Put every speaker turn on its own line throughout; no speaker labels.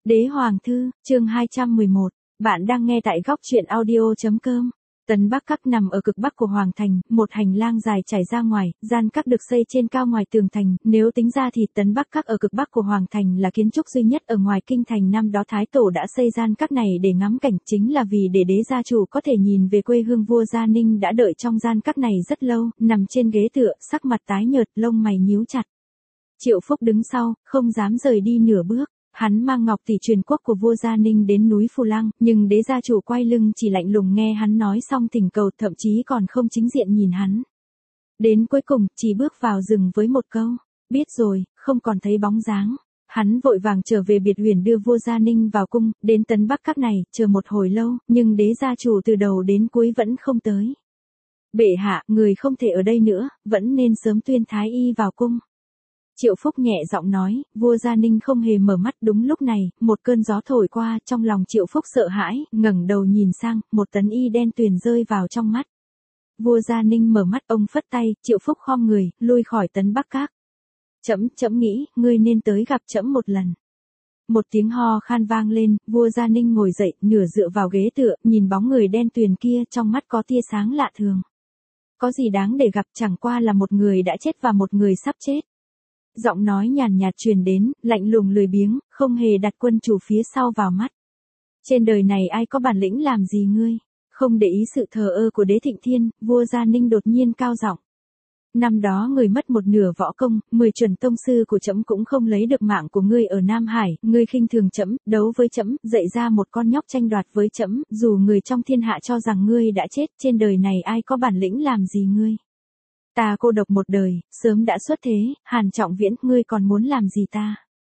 Đế Hoàng Thư, chương 211, bạn đang nghe tại góc truyện audio.com. Tấn Bắc Các nằm ở cực bắc của Hoàng Thành, một hành lang dài trải ra ngoài, gian các được xây trên cao ngoài tường thành, nếu tính ra thì Tấn Bắc Các ở cực bắc của Hoàng Thành là kiến trúc duy nhất ở ngoài kinh thành. Năm đó Thái Tổ đã xây gian các này để ngắm cảnh, chính là vì để đế gia chủ có thể nhìn về quê hương. Vua Gia Ninh đã đợi trong gian các này rất lâu, nằm trên ghế tựa, sắc mặt tái nhợt, lông mày nhíu chặt. Triệu Phúc đứng sau, không dám rời đi nửa bước. Hắn mang ngọc tỷ truyền quốc của vua Gia Ninh đến núi Phù Lăng, nhưng đế gia chủ quay lưng chỉ lạnh lùng nghe hắn nói xong thỉnh cầu, thậm chí còn không chính diện nhìn hắn. Đến cuối cùng, chỉ bước vào rừng với một câu, biết rồi, không còn thấy bóng dáng. Hắn vội vàng trở về biệt huyền đưa vua Gia Ninh vào cung, đến Tấn Bắc Các này, chờ một hồi lâu, nhưng đế gia chủ từ đầu đến cuối vẫn không tới. Bệ hạ, người không thể ở đây nữa, vẫn nên sớm tuyên thái y vào cung. Triệu Phúc nhẹ giọng nói, vua Gia Ninh không hề mở mắt. Đúng lúc này, một cơn gió thổi qua, trong lòng Triệu Phúc sợ hãi, ngẩng đầu nhìn sang, một tấn y đen tuyền rơi vào trong mắt. Vua Gia Ninh mở mắt, ông phất tay, Triệu Phúc khom người, lui khỏi Tấn Bắc Các. Trẫm nghĩ, ngươi nên tới gặp trẫm một lần. Một tiếng ho khan vang lên, vua Gia Ninh ngồi dậy, nửa dựa vào ghế tựa, nhìn bóng người đen tuyền kia, trong mắt có tia sáng lạ thường. Có gì đáng để gặp, chẳng qua là một người đã chết và một người sắp chết. Giọng nói nhàn nhạt truyền đến, lạnh lùng lười biếng, không hề đặt quân chủ phía sau vào mắt. Trên đời này ai có bản lĩnh làm gì ngươi? Không để ý sự thờ ơ của đế Thịnh Thiên, vua Gia Ninh đột nhiên cao giọng. Năm đó người mất một nửa võ công, 10 chuẩn tông sư của trẫm cũng không lấy được mạng của ngươi ở Nam Hải, ngươi khinh thường trẫm, đấu với trẫm, dạy ra một con nhóc tranh đoạt với trẫm, dù người trong thiên hạ cho rằng ngươi đã chết, trên đời này ai có bản lĩnh làm gì ngươi? Ta cô độc một đời, sớm đã xuất thế, Hàn Trọng Viễn, ngươi còn muốn làm gì ta?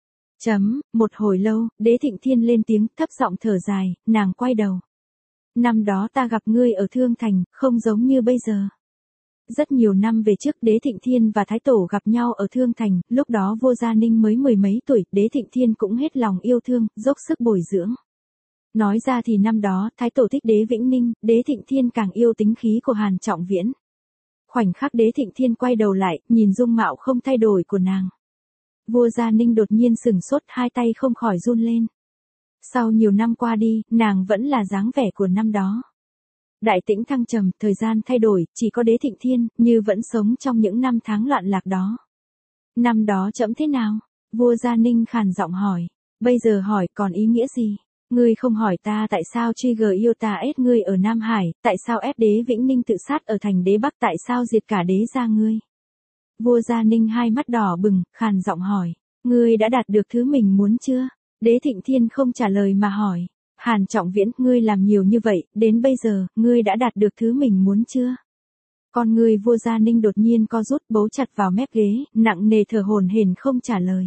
Một hồi lâu, đế Thịnh Thiên lên tiếng, thấp giọng thở dài, nàng quay đầu. Năm đó ta gặp ngươi ở Thương Thành, không giống như bây giờ. Rất nhiều năm về trước, đế Thịnh Thiên và Thái Tổ gặp nhau ở Thương Thành, lúc đó vua Gia Ninh mới 10 mấy tuổi, đế Thịnh Thiên cũng hết lòng yêu thương, dốc sức bồi dưỡng. Nói ra thì năm đó, Thái Tổ thích đế Vĩnh Ninh, đế Thịnh Thiên càng yêu tính khí của Hàn Trọng Viễn. Khoảnh khắc đế Thịnh Thiên quay đầu lại, nhìn dung mạo không thay đổi của nàng. Vua Gia Ninh đột nhiên sửng sốt, hai tay không khỏi run lên. Sau nhiều năm qua đi, nàng vẫn là dáng vẻ của năm đó. Đại tĩnh thăng trầm, thời gian thay đổi, chỉ có đế Thịnh Thiên, như vẫn sống trong những năm tháng loạn lạc đó. Năm đó trẫm thế nào? Vua Gia Ninh khàn giọng hỏi. Bây giờ hỏi còn ý nghĩa gì? Ngươi không hỏi ta tại sao truy gờ yêu ta ép ngươi ở Nam Hải, tại sao ép đế Vĩnh Ninh tự sát ở thành đế Bắc, tại sao diệt cả đế gia ngươi? Vua Gia Ninh hai mắt đỏ bừng, khàn giọng hỏi. Ngươi đã đạt được thứ mình muốn chưa? Đế Thịnh Thiên không trả lời mà hỏi. Hàn Trọng Viễn, ngươi làm nhiều như vậy, đến bây giờ, ngươi đã đạt được thứ mình muốn chưa? Con ngươi vua Gia Ninh đột nhiên co rút, bấu chặt vào mép ghế, nặng nề thở hổn hển không trả lời.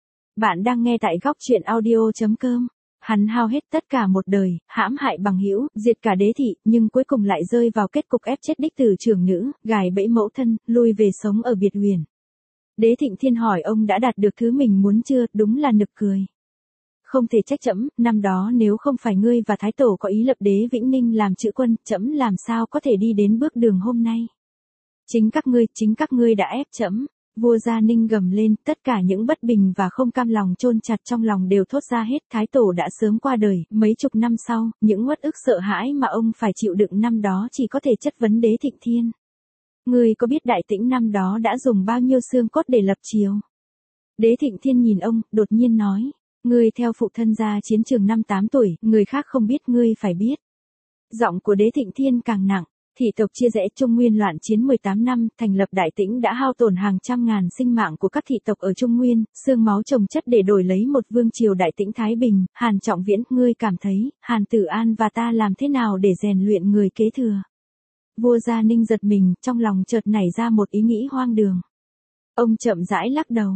Bạn đang nghe tại góc truyện audio.com. Hắn hao hết tất cả một đời, hãm hại bằng hữu, diệt cả đế thị, nhưng cuối cùng lại rơi vào kết cục ép chết đích tử trưởng nữ, gài bẫy mẫu thân, lui về sống ở biệt huyền. Đế Thịnh Thiên hỏi ông đã đạt được thứ mình muốn chưa, đúng là nực cười. Không thể trách trẫm, năm đó nếu không phải ngươi và Thái Tổ có ý lập đế Vĩnh Ninh làm chữ quân, trẫm làm sao có thể đi đến bước đường hôm nay. Chính các ngươi đã ép trẫm. Vua Gia Ninh gầm lên, tất cả những bất bình và không cam lòng chôn chặt trong lòng đều thốt ra hết. Thái Tổ đã sớm qua đời, mấy chục năm sau, những uất ức sợ hãi mà ông phải chịu đựng năm đó chỉ có thể chất vấn đế Thịnh Thiên. Ngươi có biết đại tĩnh năm đó đã dùng bao nhiêu xương cốt để lập triều? Đế Thịnh Thiên nhìn ông, đột nhiên nói, ngươi theo phụ thân ra chiến trường năm 8 tuổi, người khác không biết ngươi phải biết. Giọng của đế Thịnh Thiên càng nặng. Thị tộc chia rẽ, Trung Nguyên loạn chiến 18 năm, thành lập đại tĩnh đã hao tổn hàng trăm ngàn sinh mạng của các thị tộc ở Trung Nguyên, xương máu chồng chất để đổi lấy một vương triều đại tĩnh thái bình. Hàn Trọng Viễn, ngươi cảm thấy, Hàn Tử An và ta làm thế nào để rèn luyện người kế thừa? Vua Gia Ninh giật mình, trong lòng chợt nảy ra một ý nghĩ hoang đường. Ông chậm rãi lắc đầu.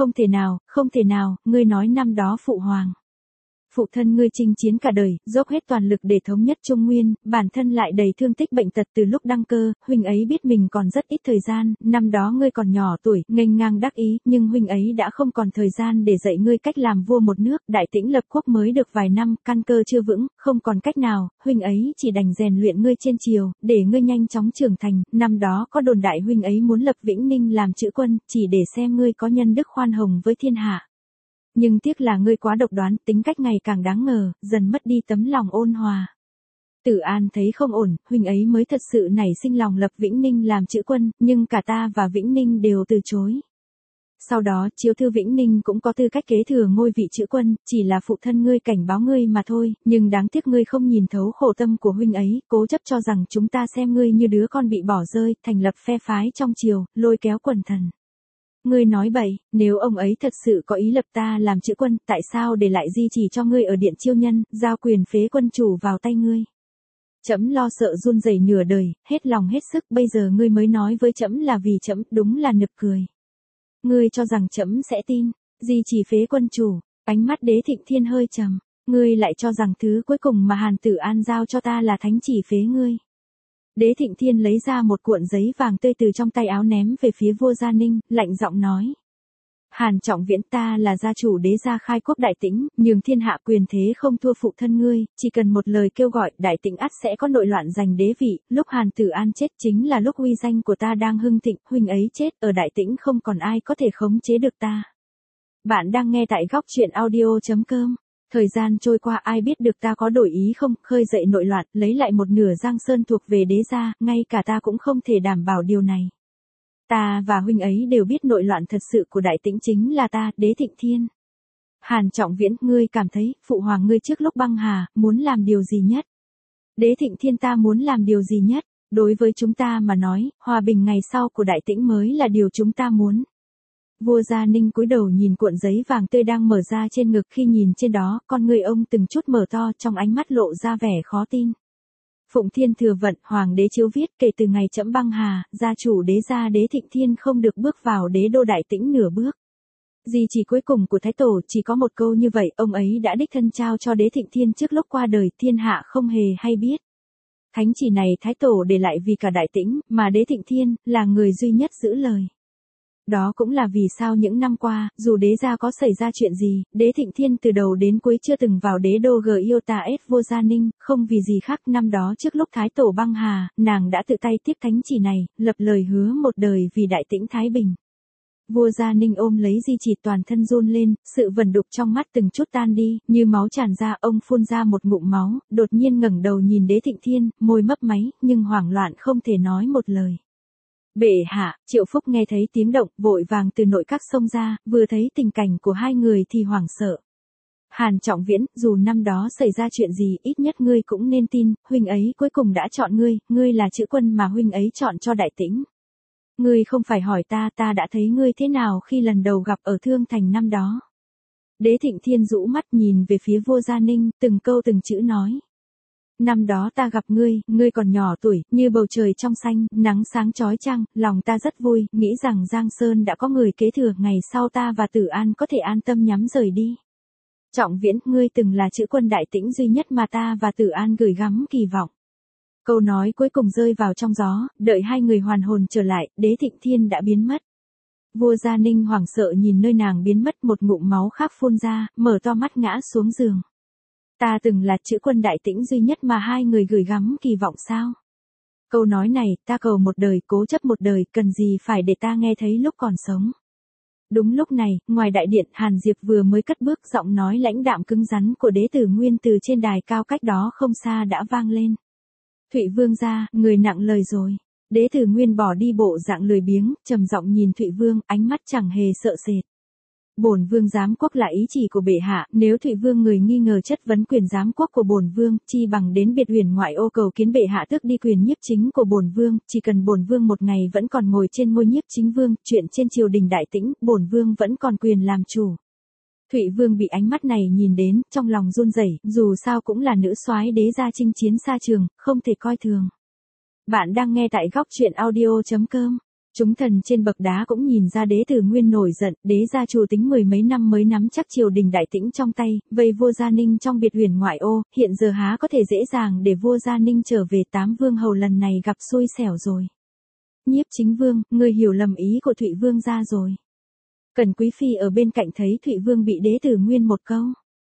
Không thể nào, ngươi nói năm đó phụ hoàng. Phụ thân ngươi chinh chiến cả đời, dốc hết toàn lực để thống nhất Trung Nguyên, bản thân lại đầy thương tích bệnh tật từ lúc đăng cơ, huynh ấy biết mình còn rất ít thời gian, năm đó ngươi còn nhỏ tuổi, nghênh ngang đắc ý, nhưng huynh ấy đã không còn thời gian để dạy ngươi cách làm vua một nước, đại tĩnh lập quốc mới được vài năm, căn cơ chưa vững, không còn cách nào, huynh ấy chỉ đành rèn luyện ngươi trên triều, để ngươi nhanh chóng trưởng thành, năm đó có đồn đại huynh ấy muốn lập Vĩnh Ninh làm chữ quân, chỉ để xem ngươi có nhân đức khoan hồng với thiên hạ. nhưng tiếc là ngươi quá độc đoán, tính cách ngày càng đáng ngờ, dần mất đi tấm lòng ôn hòa. Tử An thấy không ổn, huynh ấy mới thật sự nảy sinh lòng lập Vĩnh Ninh làm chữ quân, nhưng cả ta và Vĩnh Ninh đều từ chối. Sau đó, Chiếu Thư Vĩnh Ninh cũng có tư cách kế thừa ngôi vị chữ quân, chỉ là phụ thân ngươi cảnh báo ngươi mà thôi, nhưng đáng tiếc ngươi không nhìn thấu khổ tâm của huynh ấy, cố chấp cho rằng chúng ta xem ngươi như đứa con bị bỏ rơi, thành lập phe phái trong triều, lôi kéo quần thần. Ngươi nói bậy, nếu ông ấy thật sự có ý lập ta làm chữ quân, tại sao để lại di chỉ cho ngươi ở điện chiêu nhân, giao quyền phế quân chủ vào tay ngươi? Trẫm lo sợ run rẩy nửa đời, hết lòng hết sức, bây giờ ngươi mới nói với trẫm là vì trẫm, đúng là nực cười. Ngươi cho rằng trẫm sẽ tin? Di chỉ phế quân chủ, ánh mắt Đế Thịnh Thiên hơi trầm. Ngươi lại cho rằng thứ cuối cùng mà Hàn Tử An giao cho ta là thánh chỉ phế ngươi? Đế Thịnh Thiên lấy ra một cuộn giấy vàng tươi từ trong tay áo ném về phía vua Gia Ninh, lạnh giọng nói. Hàn Trọng Viễn, ta là gia chủ Đế gia khai quốc Đại Tĩnh, nhường thiên hạ quyền thế không thua phụ thân ngươi, chỉ cần một lời kêu gọi, Đại Tĩnh ắt sẽ có nội loạn giành đế vị, lúc Hàn Tử An chết chính là lúc uy danh của ta đang hưng thịnh, huynh ấy chết, ở Đại Tĩnh không còn ai có thể khống chế được ta. Bạn đang nghe tại góc truyện audio.com. Thời gian trôi qua, ai biết được ta có đổi ý không, khơi dậy nội loạn, lấy lại một nửa Giang Sơn thuộc về Đế gia, ngay cả ta cũng không thể đảm bảo điều này. Ta và huynh ấy đều biết nội loạn thật sự của Đại Tĩnh chính là ta, Đế Thịnh Thiên. Hàn Trọng Viễn, ngươi cảm thấy, phụ hoàng ngươi trước lúc băng hà, muốn làm điều gì nhất? Đế Thịnh Thiên, ta muốn làm điều gì nhất? Đối với chúng ta mà nói, hòa bình ngày sau của Đại Tĩnh mới là điều chúng ta muốn. Vua Gia Ninh cúi đầu nhìn cuộn giấy vàng tươi đang mở ra trên ngực, khi nhìn trên đó, con người ông từng chút mở to, trong ánh mắt lộ ra vẻ khó tin. Phụng Thiên Thừa Vận, Hoàng đế Chiếu viết, kể từ ngày trẫm băng hà, gia chủ Đế gia Đế Thịnh Thiên không được bước vào đế đô Đại Tĩnh nửa bước. Di chỉ cuối cùng của Thái Tổ chỉ có một câu như vậy, ông ấy đã đích thân trao cho Đế Thịnh Thiên trước lúc qua đời, thiên hạ không hề hay biết. Thánh chỉ này Thái Tổ để lại vì cả Đại Tĩnh, mà Đế Thịnh Thiên là người duy nhất giữ lời. Đó cũng là vì sao những năm qua, dù Đế gia có xảy ra chuyện gì, Đế Thịnh Thiên từ đầu đến cuối chưa từng vào đế đô Giotah vua Gia Ninh, không vì gì khác, năm đó trước lúc Thái Tổ băng hà, nàng đã tự tay tiếp thánh chỉ này, lập lời hứa một đời vì Đại Tĩnh Thái Bình. Vua Gia Ninh ôm lấy di chỉ, toàn thân run lên, sự vẩn đục trong mắt từng chút tan đi, như máu tràn ra, ông phun ra một ngụm máu, đột nhiên ngẩng đầu nhìn Đế Thịnh Thiên, môi mấp máy, nhưng hoảng loạn không thể nói một lời. Bệ hạ, Triệu Phúc nghe thấy tiếng động, vội vàng từ nội các xông ra, vừa thấy tình cảnh của hai người thì hoảng sợ. Hàn Trọng Viễn, dù năm đó xảy ra chuyện gì, ít nhất ngươi cũng nên tin, huynh ấy cuối cùng đã chọn ngươi là chữ quân mà huynh ấy chọn cho Đại Tĩnh. Ngươi không phải hỏi ta, ta đã thấy ngươi thế nào khi lần đầu gặp ở Thương Thành năm đó. Đế Thịnh Thiên rũ mắt nhìn về phía vua Gia Ninh, từng câu từng chữ nói. Năm đó ta gặp ngươi còn nhỏ tuổi, như bầu trời trong xanh, nắng sáng chói chang, lòng ta rất vui, nghĩ rằng Giang Sơn đã có người kế thừa, ngày sau ta và Tử An có thể an tâm nhắm rời đi. Trọng Viễn, ngươi từng là chữ quân Đại Tĩnh duy nhất mà ta và Tử An gửi gắm kỳ vọng. Câu nói cuối cùng rơi vào trong gió, đợi hai người hoàn hồn trở lại, Đế Thịnh Thiên đã biến mất. Vua Gia Ninh hoảng sợ nhìn nơi nàng biến mất, một ngụm máu khác phun ra, mở to mắt ngã xuống giường. Ta từng là chữ quân Đại Tĩnh duy nhất mà hai người gửi gắm kỳ vọng sao? Câu nói này, ta cầu một đời, cố chấp một đời, cần gì phải để ta nghe thấy lúc còn sống. Đúng lúc này, ngoài đại điện, Hàn Diệp vừa mới cất bước, giọng nói lãnh đạm cứng rắn của Đế Tử Nguyên từ trên đài cao cách đó không xa đã vang lên. Thụy Vương gia, người nặng lời rồi. Đế Tử Nguyên bỏ đi bộ dạng lười biếng, trầm giọng nhìn Thụy Vương, ánh mắt chẳng hề sợ sệt. Bổn vương giám quốc là ý chỉ của bệ hạ, nếu Thụy Vương người nghi ngờ chất vấn quyền giám quốc của bổn vương, chi bằng đến Biệt Huyền ngoại ô cầu kiến bệ hạ tước đi quyền nhiếp chính của bổn vương, chỉ cần bổn vương một ngày vẫn còn ngồi trên ngôi nhiếp chính vương, chuyện trên triều đình Đại Tĩnh, bổn vương vẫn còn quyền làm chủ. Thụy Vương bị ánh mắt này nhìn đến, trong lòng run rẩy, dù sao cũng là nữ soái Đế gia chinh chiến xa trường, không thể coi thường. Bạn đang nghe tại góc truyện audio.com. Chúng thần trên bậc đá cũng nhìn ra Đế Tử Nguyên nổi giận, Đế gia chủ tính mười mấy năm mới nắm chắc triều đình Đại Tĩnh trong tay, vây vua Gia Ninh trong Biệt Huyền ngoại ô, hiện giờ há có thể dễ dàng để vua Gia Ninh trở về, Tám vương hầu lần này gặp xui xẻo rồi. Nhiếp chính vương, ngươi hiểu lầm ý của Thụy Vương gia rồi. Cần Quý phi ở bên cạnh thấy Thụy Vương bị Đế Tử Nguyên một câu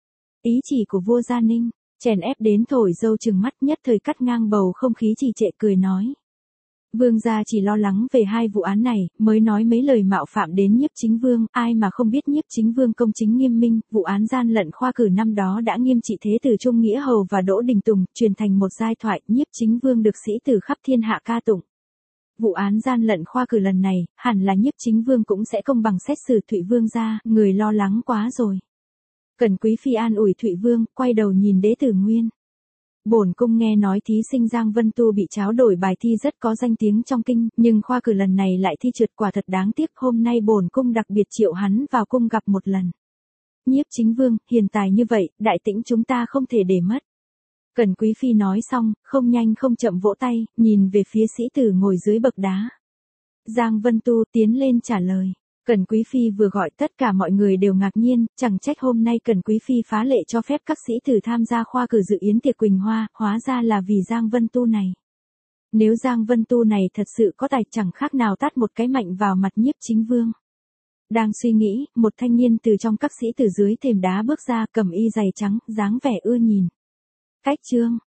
ý chỉ của vua Gia Ninh chèn ép đến thổi dâu trừng mắt, nhất thời cắt ngang bầu không khí trì trệ, cười nói. Vương gia chỉ lo lắng về hai vụ án này, mới nói mấy lời mạo phạm đến Nhiếp Chính Vương, ai mà không biết Nhiếp Chính Vương công chính nghiêm minh, vụ án gian lận khoa cử năm đó đã nghiêm trị Thế tử Trung Nghĩa Hầu và Đỗ Đình Tùng, truyền thành một giai thoại, Nhiếp Chính Vương được sĩ tử khắp thiên hạ ca tụng. Vụ án gian lận khoa cử lần này, hẳn là Nhiếp Chính Vương cũng sẽ công bằng xét xử Thụy Vương gia, người lo lắng quá rồi. Cẩn Quý Phi an ủi Thụy Vương, quay đầu nhìn Đế Tử Nguyên. Bổn cung nghe nói thí sinh Giang Vân Tu bị tráo đổi bài thi rất có danh tiếng trong kinh, nhưng khoa cử lần này lại thi trượt, quả thật đáng tiếc, hôm nay bổn cung đặc biệt triệu hắn vào cung gặp một lần. Nhiếp Chính Vương, hiền tài như vậy, đại tĩnh chúng ta không thể để mất. Cẩn Quý Phi nói xong, không nhanh không chậm vỗ tay, nhìn về phía sĩ tử ngồi dưới bậc đá. Giang Vân Tu tiến lên trả lời. Cẩn Quý Phi vừa gọi tất cả mọi người đều ngạc nhiên, chẳng trách hôm nay Cẩn Quý Phi phá lệ cho phép các sĩ tử tham gia khoa cử dự yến tiệc Quỳnh Hoa, hóa ra là vì Giang Vân Tu này. Nếu Giang Vân Tu này thật sự có tài, chẳng khác nào tát một cái mạnh vào mặt Nhiếp Chính Vương. Đang suy nghĩ, một thanh niên từ trong các sĩ tử dưới thềm đá bước ra, cầm y giày trắng, dáng vẻ ưa nhìn. Cách Trương,